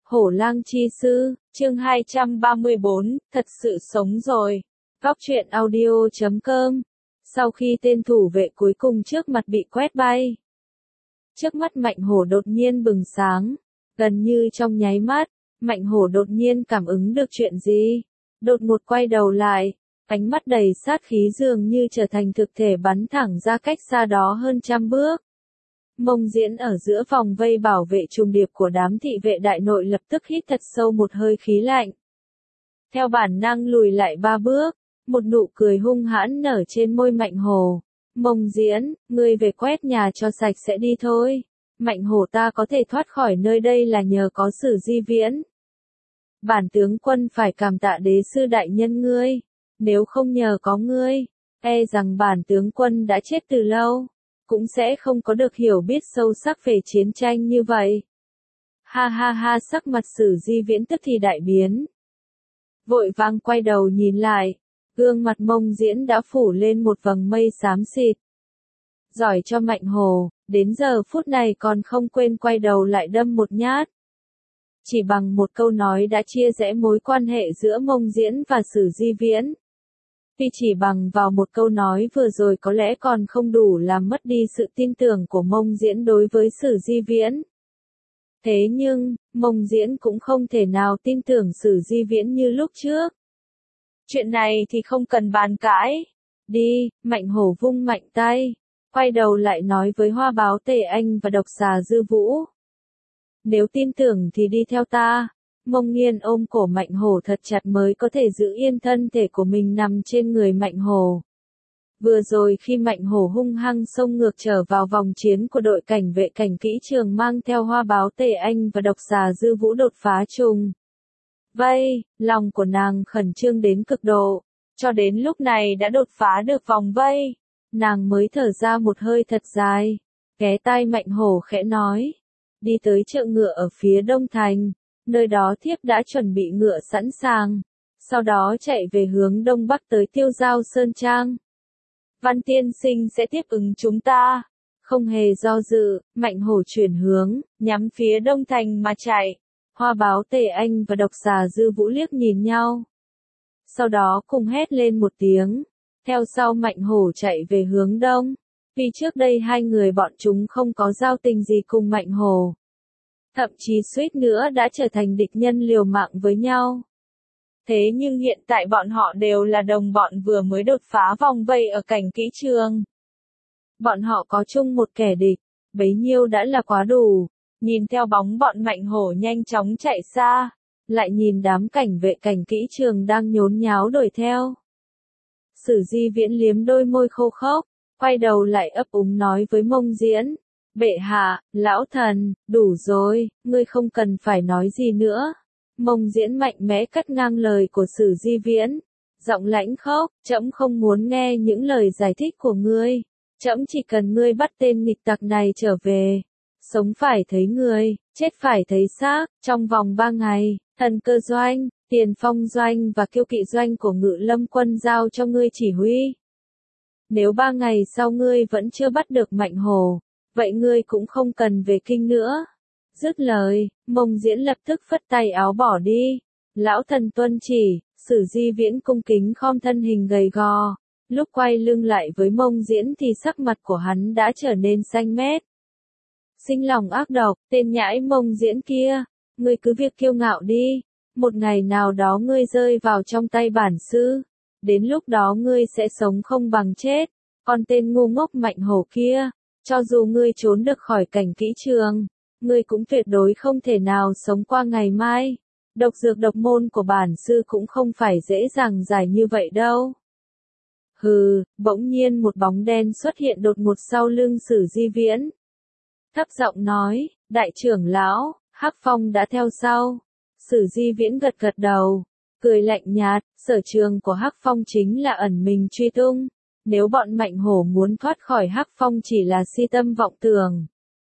Hổ lang chi sư, chương 234, thật sự sống rồi. Góc truyện audio.com. Sau khi tên thủ vệ cuối cùng trước mặt bị quét bay, trước mắt Mạnh Hổ đột nhiên bừng sáng. Gần như trong nháy mắt, Mạnh Hổ đột nhiên cảm ứng được chuyện gì. Đột ngột quay đầu lại, ánh mắt đầy sát khí dường như trở thành thực thể bắn thẳng ra cách xa đó hơn 100 bước. Mông Diễn ở giữa vòng vây bảo vệ trùng điệp của đám thị vệ đại nội lập tức hít thật sâu một hơi khí lạnh. Theo bản năng lùi lại 3 bước, một nụ cười hung hãn nở trên môi Mạnh Hổ. Mông Diễn, ngươi về quét nhà cho sạch sẽ đi thôi. Mạnh Hổ ta có thể thoát khỏi nơi đây là nhờ có Sử Di Viễn. Bản tướng quân phải cảm tạ đế sư đại nhân ngươi. Nếu không nhờ có ngươi, e rằng bản tướng quân đã chết từ lâu. Cũng sẽ không có được hiểu biết sâu sắc về chiến tranh như vậy. Ha ha ha, sắc mặt Sử Di Viễn tức thì đại biến. Vội vàng quay đầu nhìn lại, gương mặt Mông Diễn đã phủ lên một vầng mây xám xịt. Giỏi cho Mạnh Hổ, đến giờ phút này còn không quên quay đầu lại đâm một nhát. Chỉ bằng một câu nói đã chia rẽ mối quan hệ giữa Mông Diễn và Sử Di Viễn. Vì chỉ bằng vào một câu nói vừa rồi có lẽ còn không đủ làm mất đi sự tin tưởng của Mông Diễn đối với Sử Di Viễn. Thế nhưng, Mông Diễn cũng không thể nào tin tưởng Sử Di Viễn như lúc trước. Chuyện này thì không cần bàn cãi. Đi, Mạnh Hổ vung mạnh tay, quay đầu lại nói với Hoa Báo Tề Anh và Độc Xà Dư Vũ. Nếu tin tưởng thì đi theo ta. Mông Nghiên ôm cổ Mạnh Hổ thật chặt mới có thể giữ yên thân thể của mình nằm trên người Mạnh Hổ. Vừa rồi khi Mạnh Hổ hung hăng xông ngược trở vào vòng chiến của đội cảnh vệ cảnh kỹ trường mang theo Hoa Báo Tề Anh và Độc Xà Dư Vũ đột phá trùng vây, lòng của nàng khẩn trương đến cực độ. Cho đến lúc này đã đột phá được vòng vây, nàng mới thở ra một hơi thật dài. Ghé tai Mạnh Hổ khẽ nói, đi tới chợ ngựa ở phía đông thành. Nơi đó thiếp đã chuẩn bị ngựa sẵn sàng, sau đó chạy về hướng đông bắc tới Tiêu Giao Sơn Trang. Văn tiên sinh sẽ tiếp ứng chúng ta. Không hề do dự, Mạnh Hổ chuyển hướng, nhắm phía đông thành mà chạy. Hoa Báo Tề Anh và Độc Xà Dư Vũ liếc nhìn nhau. Sau đó cùng hét lên một tiếng, theo sau Mạnh Hổ chạy về hướng đông. Vì trước đây hai người bọn chúng không có giao tình gì cùng Mạnh Hổ. Thậm chí suýt nữa đã trở thành địch nhân liều mạng với nhau. Thế nhưng hiện tại bọn họ đều là đồng bọn vừa mới đột phá vòng vây ở cảnh kỹ trường. Bọn họ có chung một kẻ địch, bấy nhiêu đã là quá đủ. Nhìn theo bóng bọn Mạnh Hổ nhanh chóng chạy xa, lại nhìn đám cảnh vệ cảnh kỹ trường đang nhốn nháo đuổi theo. Sử Di Viễn liếm đôi môi khô khốc, quay đầu lại ấp úng nói với Mông Diễn. Bệ hạ, lão thần, đủ rồi, ngươi không cần phải nói gì nữa. Mông Diễn mạnh mẽ cắt ngang lời của Sử Di Viễn. Giọng lãnh khốc, trẫm không muốn nghe những lời giải thích của ngươi. Trẫm chỉ cần ngươi bắt tên nghịch tặc này trở về. Sống phải thấy người, chết phải thấy xác. Trong vòng 3 ngày, Thần Cơ Doanh, Tiền Phong Doanh và Kiêu Kỵ Doanh của Ngự Lâm quân giao cho ngươi chỉ huy. Nếu 3 ngày sau ngươi vẫn chưa bắt được Mạnh Hổ, vậy ngươi cũng không cần về kinh nữa. Dứt lời, Mông Diễn lập tức phất tay áo bỏ đi. Lão thần tuân chỉ. Sử Di Viễn cung kính khom thân hình gầy gò. Lúc quay lưng lại với Mông Diễn thì sắc mặt của hắn đã trở nên xanh mét. Sinh lòng ác độc, tên nhãi Mông Diễn kia. Ngươi cứ việc kiêu ngạo đi. Một ngày nào đó ngươi rơi vào trong tay bản sư. Đến lúc đó ngươi sẽ sống không bằng chết. Còn tên ngu ngốc Mạnh Hổ kia, cho dù ngươi trốn được khỏi cảnh kỹ trường, ngươi cũng tuyệt đối không thể nào sống qua ngày mai. Độc dược độc môn của bản sư cũng không phải dễ dàng giải như vậy đâu. Hừ, bỗng nhiên một bóng đen xuất hiện đột ngột sau lưng Sử Di Viễn. Thấp giọng nói, đại trưởng lão, Hắc Phong đã theo sau. Sử Di Viễn gật gật đầu, cười lạnh nhạt, sở trường của Hắc Phong chính là ẩn mình truy tung. Nếu bọn Mạnh Hổ muốn thoát khỏi Hắc Phong chỉ là si tâm vọng tưởng.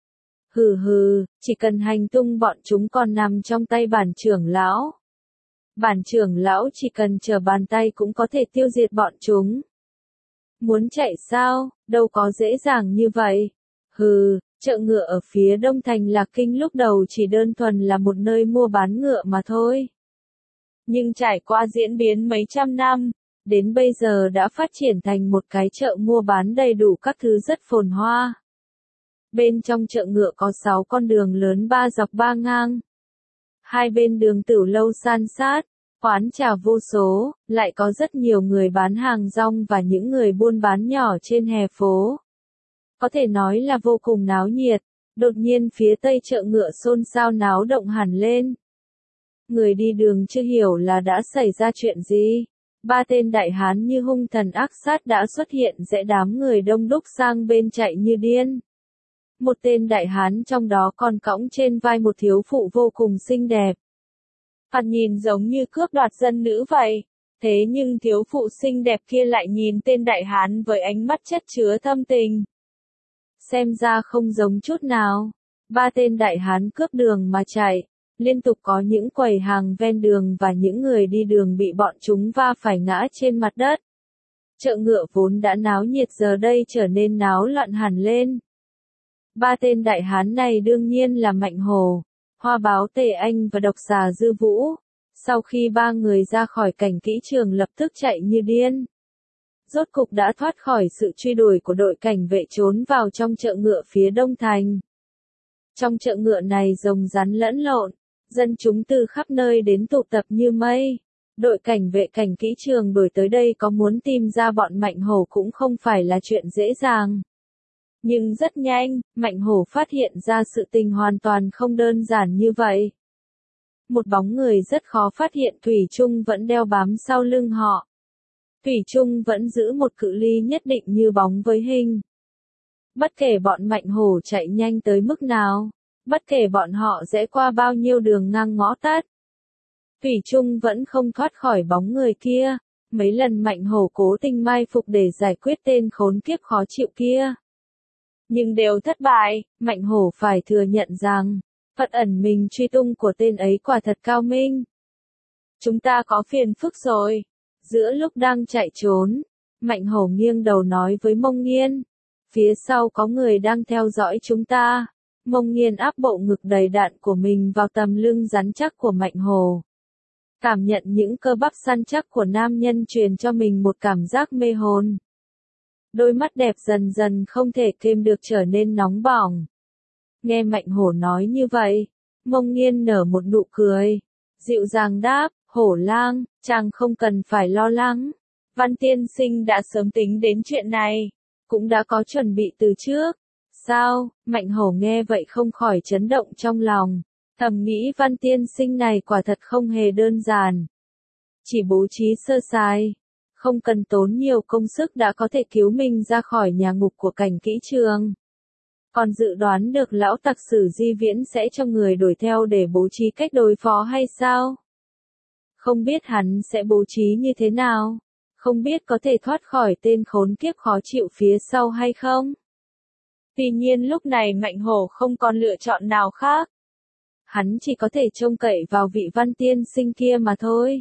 Hừ hừ, chỉ cần hành tung bọn chúng còn nằm trong tay bản trưởng lão. Bản trưởng lão chỉ cần trở bàn tay cũng có thể tiêu diệt bọn chúng. Muốn chạy sao, đâu có dễ dàng như vậy. Hừ, Chợ ngựa ở phía đông thành Lạc Kinh lúc đầu chỉ đơn thuần là một nơi mua bán ngựa mà thôi. Nhưng trải qua diễn biến mấy trăm năm, đến bây giờ đã phát triển thành một cái chợ mua bán đầy đủ các thứ rất phồn hoa. Bên trong chợ ngựa có 6 con đường lớn 3 dọc 3 ngang. Hai bên đường tửu lâu san sát, quán trà vô số, lại có rất nhiều người bán hàng rong và những người buôn bán nhỏ trên hè phố. Có thể nói là vô cùng náo nhiệt, đột nhiên phía tây chợ ngựa xôn xao náo động hẳn lên. Người đi đường chưa hiểu là đã xảy ra chuyện gì. 3 tên đại hán như hung thần ác sát đã xuất hiện rẽ đám người đông đúc sang bên chạy như điên. Một tên đại hán trong đó còn cõng trên vai một thiếu phụ vô cùng xinh đẹp. Hắn nhìn giống như cướp đoạt dân nữ vậy, thế nhưng thiếu phụ xinh đẹp kia lại nhìn tên đại hán với ánh mắt chất chứa thâm tình. Xem ra không giống chút nào. 3 tên đại hán cướp đường mà chạy, liên tục có những quầy hàng ven đường và những người đi đường bị bọn chúng va phải ngã trên mặt đất. Chợ ngựa vốn đã náo nhiệt giờ đây trở nên náo loạn hẳn lên. 3 tên đại hán này đương nhiên là Mạnh Hổ, Hoa Báo Tề Anh và Độc Xà Dư Vũ. Sau khi 3 người ra khỏi cảnh kỹ trường lập tức chạy như điên. Rốt cục đã thoát khỏi sự truy đuổi của đội cảnh vệ trốn vào trong chợ ngựa phía đông thành. Trong chợ ngựa này rồng rắn lẫn lộn, dân chúng từ khắp nơi đến tụ tập như mây. Đội cảnh vệ cảnh kỹ trường đuổi tới đây có muốn tìm ra bọn Mạnh Hổ cũng không phải là chuyện dễ dàng. Nhưng rất nhanh, Mạnh Hổ phát hiện ra sự tình hoàn toàn không đơn giản như vậy. Một bóng người rất khó phát hiện thủy chung vẫn đeo bám sau lưng họ. Thủy chung vẫn giữ một cự ly nhất định như bóng với hình. Bất kể bọn Mạnh Hổ chạy nhanh tới mức nào, bất kể bọn họ rẽ qua bao nhiêu đường ngang ngõ tắt, thủy chung vẫn không thoát khỏi bóng người kia. Mấy lần Mạnh Hổ cố tình mai phục để giải quyết tên khốn kiếp khó chịu kia. Nhưng đều thất bại, Mạnh Hổ phải thừa nhận rằng, phận ẩn mình truy tung của tên ấy quả thật cao minh. Chúng ta có phiền phức rồi. Giữa lúc đang chạy trốn, Mạnh Hổ nghiêng đầu nói với Mông Nghiên. Phía sau có người đang theo dõi chúng ta. Mông Nghiên áp bộ ngực đầy đạn của mình vào tầm lưng rắn chắc của Mạnh Hổ. Cảm nhận những cơ bắp săn chắc của nam nhân truyền cho mình một cảm giác mê hồn. Đôi mắt đẹp dần dần không thể kềm được trở nên nóng bỏng. Nghe Mạnh Hổ nói như vậy, Mông Nghiên nở một nụ cười, dịu dàng đáp, Hổ lang, chàng không cần phải lo lắng. Văn tiên sinh đã sớm tính đến chuyện này, cũng đã có chuẩn bị từ trước. Sao? Mạnh Hổ nghe vậy không khỏi chấn động trong lòng, thầm nghĩ Văn tiên sinh này quả thật không hề đơn giản. Chỉ bố trí sơ sài, không cần tốn nhiều công sức đã có thể cứu mình ra khỏi nhà ngục của cảnh kỹ trường. Còn dự đoán được lão tặc Sử Di Viễn sẽ cho người đuổi theo để bố trí cách đối phó hay sao? Không biết hắn sẽ bố trí như thế nào? Không biết có thể thoát khỏi tên khốn kiếp khó chịu phía sau hay không? Tuy nhiên lúc này Mạnh Hổ không còn lựa chọn nào khác. Hắn chỉ có thể trông cậy vào vị Văn tiên sinh kia mà thôi.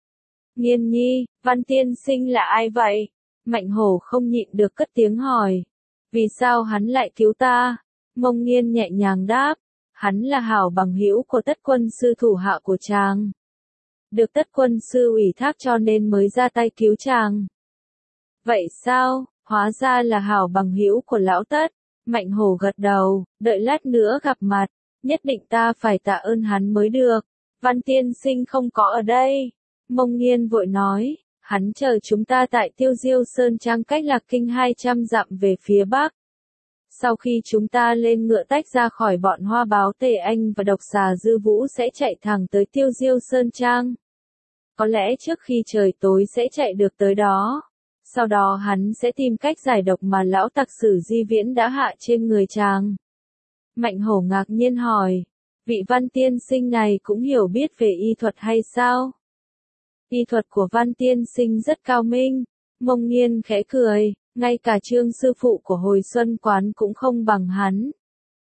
Nghiên nhi, Văn tiên sinh là ai vậy? Mạnh Hổ không nhịn được cất tiếng hỏi. Vì sao hắn lại cứu ta? Mông Nghiên nhẹ nhàng đáp. Hắn là hảo bằng hữu của Tất quân sư thủ hạ của chàng. Được Tất quân sư ủy thác cho nên mới ra tay cứu chàng. Vậy sao? Hóa ra là hảo bằng hữu của lão Tất. Mạnh Hổ gật đầu, đợi lát nữa gặp mặt, nhất định ta phải tạ ơn hắn mới được. Văn tiên sinh không có ở đây. Mông Nghiên vội nói, hắn chờ chúng ta tại Tiêu Diêu Sơn Trang cách Lạc Kinh 200 dặm về phía bắc. Sau khi chúng ta lên ngựa tách ra khỏi bọn Hoa Báo Tề Anh và Độc Xà Dư Vũ sẽ chạy thẳng tới Tiêu Diêu Sơn Trang. Có lẽ trước khi trời tối sẽ chạy được tới đó. Sau đó hắn sẽ tìm cách giải độc mà lão tặc Sử Di Viễn đã hạ trên người chàng. Mạnh Hổ ngạc nhiên hỏi, vị Văn tiên sinh này cũng hiểu biết về y thuật hay sao? Y thuật của Văn tiên sinh rất cao minh. Mông Nghiên khẽ cười, ngay cả Trương sư phụ của Hồi Xuân Quán cũng không bằng hắn.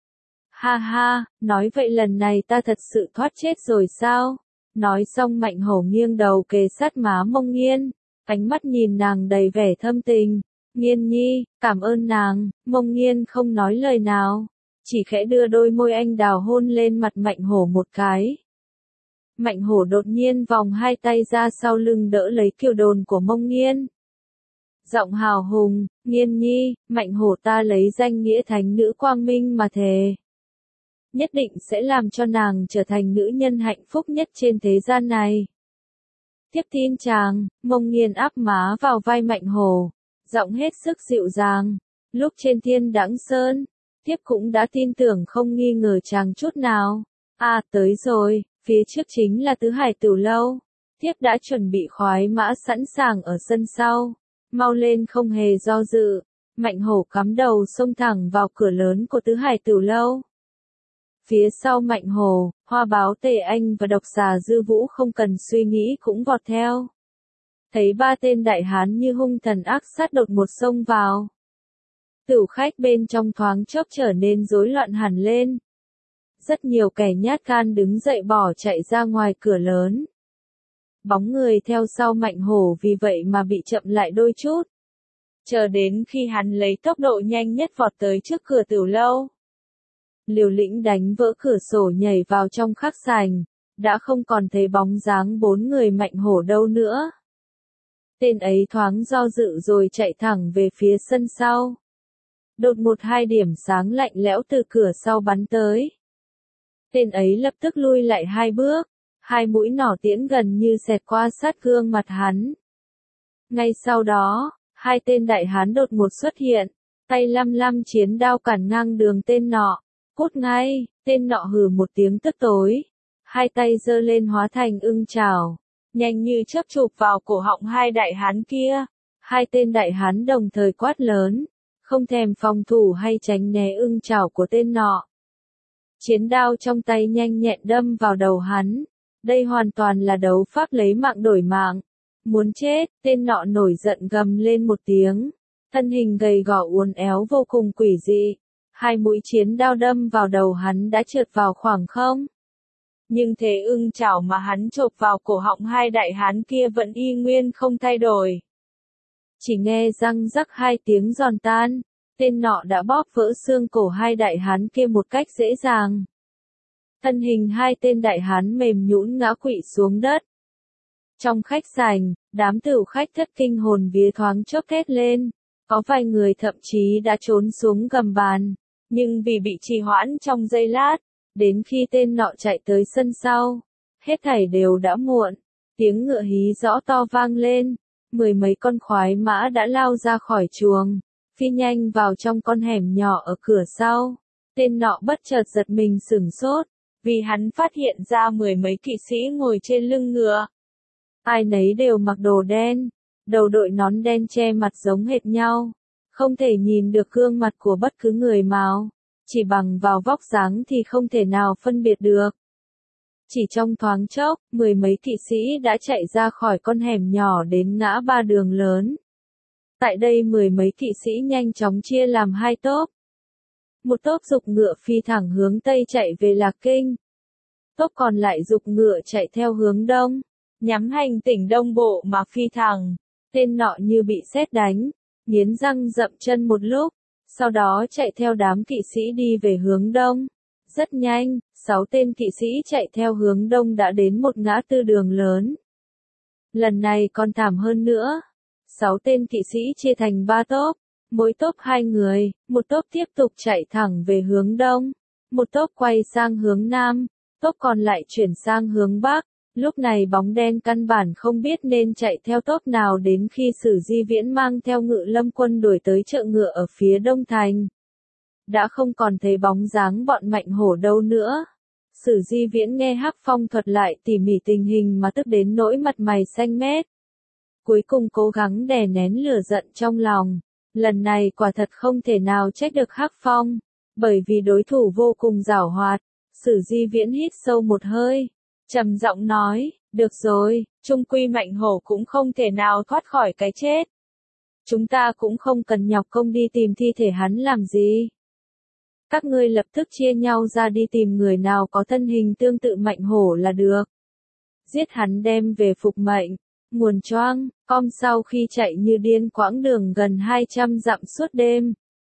Ha ha, nói vậy lần này ta thật sự thoát chết rồi sao? Nói xong Mạnh Hổ nghiêng đầu kề sát má Mông Nghiên, ánh mắt nhìn nàng đầy vẻ thâm tình. Nghiên nhi, cảm ơn nàng. Mông Nghiên không nói lời nào, chỉ khẽ đưa đôi môi anh đào hôn lên mặt Mạnh Hổ một cái. Mạnh Hổ đột nhiên vòng hai tay ra sau lưng đỡ lấy Kiều Đồn của Mông Nghiên. Giọng hào hùng, Nghiên nhi, Mạnh Hổ ta lấy danh nghĩa thánh nữ quang minh mà thề. Nhất định sẽ làm cho nàng trở thành nữ nhân hạnh phúc nhất trên thế gian này. Tiếp tin chàng, Mông Nghiên áp má vào vai Mạnh Hổ, giọng hết sức dịu dàng. Lúc trên Thiên Đãng Sơn, Tiếp cũng đã tin tưởng không nghi ngờ chàng chút nào. À tới rồi, phía trước chính là Tứ Hải Tử Lâu. Tiếp đã chuẩn bị khoái mã sẵn sàng ở sân sau. Mau lên không hề do dự. Mạnh Hổ cắm đầu xông thẳng vào cửa lớn của Tứ Hải Tử Lâu. Phía sau Mạnh Hổ, Hoa Báo Tề Anh và Độc Xà Dư Vũ không cần suy nghĩ cũng vọt theo. Thấy ba tên đại hán như hung thần ác sát đột ngột xông vào. Tửu khách bên trong thoáng chốc trở nên rối loạn hẳn lên. Rất nhiều kẻ nhát gan đứng dậy bỏ chạy ra ngoài cửa lớn. Bóng người theo sau Mạnh Hổ vì vậy mà bị chậm lại đôi chút. Chờ đến khi hắn lấy tốc độ nhanh nhất vọt tới trước cửa tiểu lâu. Liều lĩnh đánh vỡ cửa sổ nhảy vào trong khách sành, đã không còn thấy bóng dáng bốn người Mạnh Hổ đâu nữa. Tên ấy thoáng do dự rồi chạy thẳng về phía sân sau. Đột một hai điểm sáng lạnh lẽo từ cửa sau bắn tới. Tên ấy lập tức lui lại hai bước, hai mũi nỏ tiễn gần như xẹt qua sát gương mặt hắn. Ngay sau đó, hai tên đại hán đột ngột xuất hiện, tay lăm lăm chiến đao cản ngang đường tên nọ. Cút ngay, tên nọ hừ một tiếng tức tối. Hai tay giơ lên hóa thành ưng chảo, nhanh như chớp chụp vào cổ họng hai đại hán kia. Hai tên đại hán đồng thời quát lớn, không thèm phòng thủ hay tránh né ưng chảo của tên nọ. Chiến đao trong tay nhanh nhẹn đâm vào đầu hắn. Đây hoàn toàn là đấu pháp lấy mạng đổi mạng. Muốn chết, tên nọ nổi giận gầm lên một tiếng. Thân hình gầy gò uốn éo vô cùng quỷ dị. Hai mũi chiến đao đâm vào đầu hắn đã trượt vào khoảng không. Nhưng thế ưng chảo mà hắn chộp vào cổ họng hai đại hán kia vẫn y nguyên không thay đổi. Chỉ nghe răng rắc hai tiếng giòn tan, tên nọ đã bóp vỡ xương cổ hai đại hán kia một cách dễ dàng. Thân hình hai tên đại hán mềm nhũn ngã quỵ xuống đất. Trong khách sành, đám tửu khách thất kinh hồn vía thoáng chốc thét lên, có vài người thậm chí đã trốn xuống gầm bàn. Nhưng vì bị trì hoãn trong giây lát, đến khi tên nọ chạy tới sân sau, hết thảy đều đã muộn. Tiếng ngựa hí rõ to vang lên, mười mấy con khoái mã đã lao ra khỏi chuồng, phi nhanh vào trong con hẻm nhỏ ở cửa sau. Tên nọ bất chợt giật mình sửng sốt, vì hắn phát hiện ra mười mấy kỵ sĩ ngồi trên lưng ngựa. Ai nấy đều mặc đồ đen, đầu đội nón đen che mặt giống hệt nhau. Không thể nhìn được gương mặt của bất cứ người nào, chỉ bằng vào vóc dáng thì không thể nào phân biệt được. Chỉ trong thoáng chốc, mười mấy kỵ sĩ đã chạy ra khỏi con hẻm nhỏ đến ngã ba đường lớn. Tại đây mười mấy kỵ sĩ nhanh chóng chia làm hai tốp. Một tốp giục ngựa phi thẳng hướng Tây chạy về Lạc Kinh. Tốp còn lại giục ngựa chạy theo hướng Đông, nhắm hành tỉnh Đông Bộ mà phi thẳng. Tên nọ như bị sét đánh, nghiến răng dậm chân một lúc, sau đó chạy theo đám kỵ sĩ đi về hướng Đông. Rất nhanh, 6 tên kỵ sĩ chạy theo hướng Đông đã đến một ngã tư đường lớn. Lần này còn thảm hơn nữa. 6 tên kỵ sĩ chia thành 3 tốp, mỗi tốp 2 người, một tốp tiếp tục chạy thẳng về hướng Đông, một tốp quay sang hướng Nam, tốp còn lại chuyển sang hướng Bắc. Lúc này bóng đen căn bản không biết nên chạy theo tốp nào đến khi Sử Di Viễn mang theo Ngự Lâm quân đuổi tới chợ ngựa ở phía Đông Thành. Đã không còn thấy bóng dáng bọn Mạnh Hổ đâu nữa. Sử Di Viễn nghe Hắc Phong thuật lại tỉ mỉ tình hình mà tức đến nỗi mặt mày xanh mét. Cuối cùng cố gắng đè nén lửa giận trong lòng. Lần này quả thật không thể nào trách được Hắc Phong, bởi vì đối thủ vô cùng giảo hoạt. Sử Di Viễn hít sâu một hơi, trầm giọng nói, được rồi, chung quy Mạnh Hổ cũng không thể nào thoát khỏi cái chết. Chúng ta cũng không cần nhọc công đi tìm thi thể hắn làm gì. Các ngươi lập tức chia nhau ra đi tìm người nào có thân hình tương tự Mạnh Hổ là được. Giết hắn đem về phục mệnh. Nguồn choang, com sau khi chạy như điên quãng đường gần 200 dặm suốt đêm.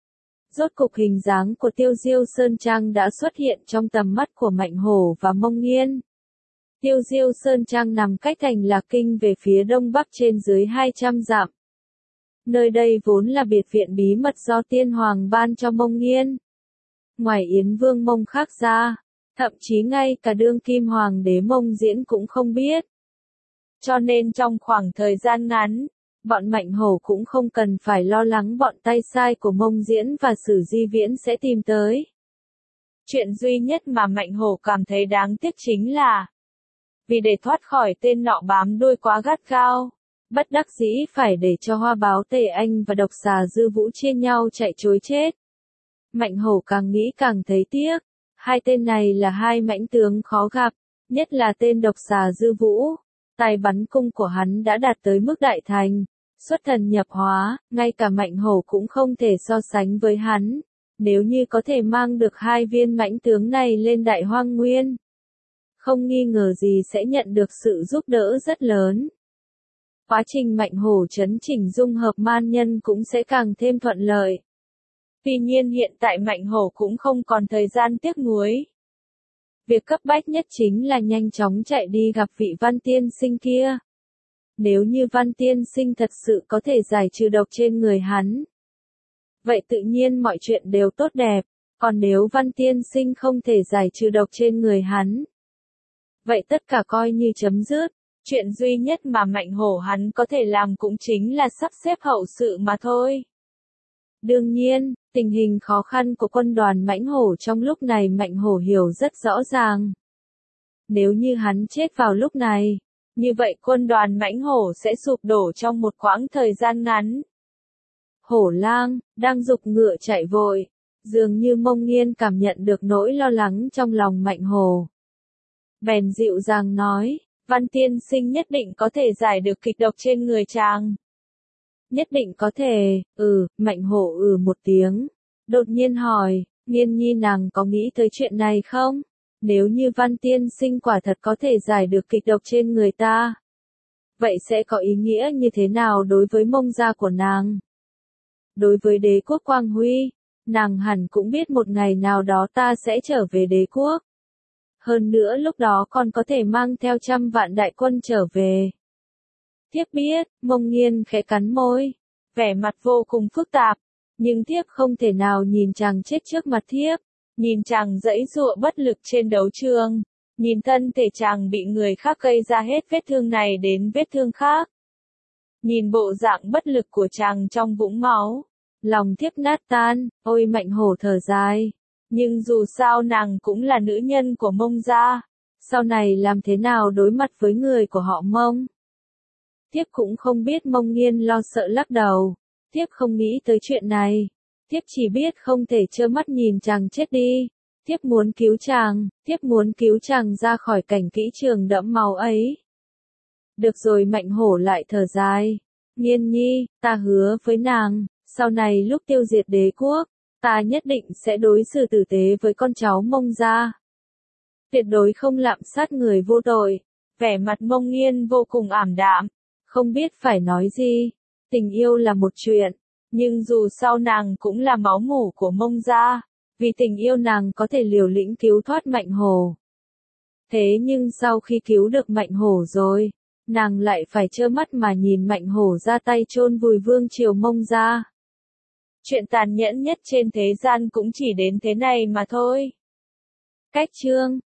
Rốt cục hình dáng của Tiêu Diêu Sơn Trang đã xuất hiện trong tầm mắt của Mạnh Hổ và Mông Nghiên. Tiêu Diêu Sơn Trang nằm cách thành Lạc Kinh về phía đông bắc trên dưới 200 dặm. Nơi đây vốn là biệt viện bí mật do Tiên Hoàng ban cho Mông Nghiên. Ngoài Yến Vương Mông khác ra, thậm chí ngay cả đương kim hoàng đế Mông Diễn cũng không biết. Cho nên trong khoảng thời gian ngắn, bọn Mạnh Hổ cũng không cần phải lo lắng bọn tay sai của Mông Diễn và Sử Di Viễn sẽ tìm tới. Chuyện duy nhất mà Mạnh Hổ cảm thấy đáng tiếc chính là, vì để thoát khỏi tên nọ bám đuôi quá gắt gao, bất đắc dĩ phải để cho Hoa Báo Tề Anh và Độc Xà Dư Vũ chia nhau chạy trối chết. Mạnh Hổ càng nghĩ càng thấy tiếc, hai tên này là hai mãnh tướng khó gặp, nhất là tên Độc Xà Dư Vũ. Tài bắn cung của hắn đã đạt tới mức đại thành, xuất thần nhập hóa, ngay cả Mạnh Hổ cũng không thể so sánh với hắn. Nếu như có thể mang được hai viên mãnh tướng này lên Đại Hoang Nguyên, không nghi ngờ gì sẽ nhận được sự giúp đỡ rất lớn. Quá trình Mạnh Hổ chấn chỉnh dung hợp man nhân cũng sẽ càng thêm thuận lợi. Tuy nhiên hiện tại Mạnh Hổ cũng không còn thời gian tiếc nuối. Việc cấp bách nhất chính là nhanh chóng chạy đi gặp vị Văn Tiên Sinh kia. Nếu như Văn Tiên Sinh thật sự có thể giải trừ độc trên người hắn, vậy tự nhiên mọi chuyện đều tốt đẹp, còn nếu Văn Tiên Sinh không thể giải trừ độc trên người hắn, vậy tất cả coi như chấm dứt. Chuyện duy nhất mà Mạnh Hổ hắn có thể làm cũng chính là sắp xếp hậu sự mà thôi. Đương nhiên, tình hình khó khăn của quân đoàn Mãnh Hổ trong lúc này Mạnh Hổ hiểu rất rõ ràng. Nếu như hắn chết vào lúc này, như vậy quân đoàn Mãnh Hổ sẽ sụp đổ trong một quãng thời gian ngắn. Hổ Lang đang giục ngựa chạy vội, dường như Mông Nghiên cảm nhận được nỗi lo lắng trong lòng Mạnh Hổ. Bèn dịu dàng nói, Văn Tiên Sinh nhất định có thể giải được kịch độc trên người chàng. Nhất định có thể, Mạnh Hổ một tiếng. Đột nhiên hỏi, Nghiên Nhi nàng có nghĩ tới chuyện này không? Nếu như Văn Tiên Sinh quả thật có thể giải được kịch độc trên người ta, vậy sẽ có ý nghĩa như thế nào đối với Mông gia của nàng? Đối với đế quốc Quang Huy, nàng hẳn cũng biết một ngày nào đó ta sẽ trở về đế quốc. Hơn nữa lúc đó còn có thể mang theo 100 vạn đại quân trở về. Thiếp biết, Mông Nghiên khẽ cắn môi, vẻ mặt vô cùng phức tạp, nhưng thiếp không thể nào nhìn chàng chết trước mặt thiếp, nhìn chàng giãy giụa bất lực trên đấu trường, nhìn thân thể chàng bị người khác gây ra hết vết thương này đến vết thương khác. Nhìn bộ dạng bất lực của chàng trong vũng máu, lòng thiếp nát tan, ôi Mạnh Hổ thở dài. Nhưng dù sao nàng cũng là nữ nhân của Mông gia, sau này làm thế nào đối mặt với người của họ Mông? Thiếp cũng không biết. Mông Nghiên lo sợ lắc đầu, thiếp không nghĩ tới chuyện này, thiếp chỉ biết không thể trơ mắt nhìn chàng chết đi, thiếp muốn cứu chàng ra khỏi cảnh kỹ trường đẫm máu ấy. Được rồi, Mạnh Hổ lại thở dài, Nghiên Nhi, ta hứa với nàng, sau này lúc tiêu diệt đế quốc, ta nhất định sẽ đối xử tử tế với con cháu Mông gia. Tuyệt đối không lạm sát người vô tội. Vẻ mặt Mông Nghiên vô cùng ảm đạm, không biết phải nói gì. Tình yêu là một chuyện, nhưng dù sao nàng cũng là máu mủ của Mông gia, vì tình yêu nàng có thể liều lĩnh cứu thoát Mạnh Hổ. Thế nhưng sau khi cứu được Mạnh Hổ rồi, nàng lại phải trơ mắt mà nhìn Mạnh Hổ ra tay chôn vùi vương triều Mông gia. Chuyện tàn nhẫn nhất trên thế gian cũng chỉ đến thế này mà thôi. Cách chương